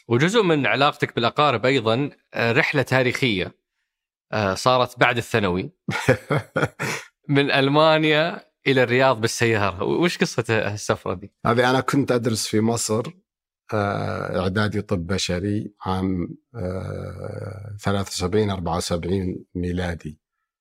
وجزء من علاقتك بالأقارب أيضا رحلة تاريخية صارت بعد الثانوي من ألمانيا إلى الرياض بالسيارة. وش قصة السفرة دي؟ هذه أنا كنت أدرس في مصر إعدادي طب بشري عام 73-74 ميلادي.